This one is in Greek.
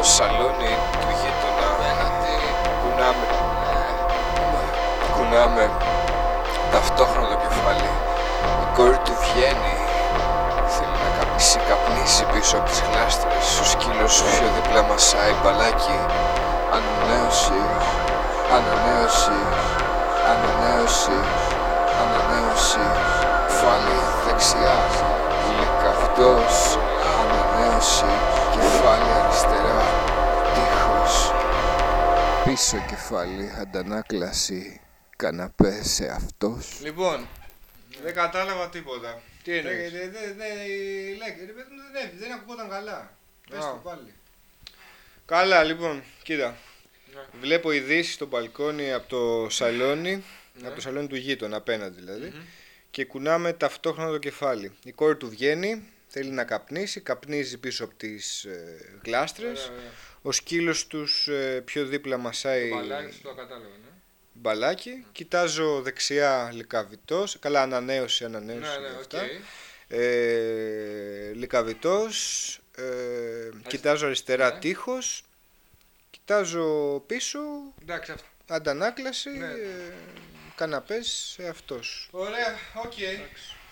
σαλόνι του γείτονα. Κουνάμε ταυτόχρονα το κεφάλι. Η κόρη του βγαίνει. Θέλει να καπνίσει πίσω από τις γλάστρες. Ο σκύλος πιο δίπλα μασάει μπαλάκι. Ανανέωση, ανανέωση, ανανέωση, ανανέωση. Κεφάλι δεξιά, γλυκαυτός. Ανανέωση, κεφάλι αριστερά, τείχος. Πίσω κεφάλι, αντανάκλαση. Καναπέ σε αυτός. Λοιπόν, δεν κατάλαβα τίποτα. Τι εννοείς? Δεν ακουγόταν καλά. Πες το πάλι. Καλά, λοιπόν, κοίτα. Ναι. Βλέπω ειδήσεις στο μπαλκόνι από το σαλόνι, Ναι. από το σαλόνι του γείτονα, απέναντι δηλαδή, και κουνάμε ταυτόχρονα το κεφάλι. Η κόρη του βγαίνει, θέλει να καπνίσει, καπνίζει πίσω από τις γλάστρες. Ωραία. Ο σκύλος τους πιο δίπλα μασάει Το μπαλάκι το κατάλαβα, ναι. μπαλάκι. Κοιτάζω δεξιά λυκαβητός, καλά ανανέωση Ναι, και αυτά. οκ. Λυκαβητός, κοιτάζω αριστερά Ναι. τείχος, κοιτάζω πίσω, Εντάξει, αντανάκλαση, Ναι. καναπές αυτός. Ωραία, οκ.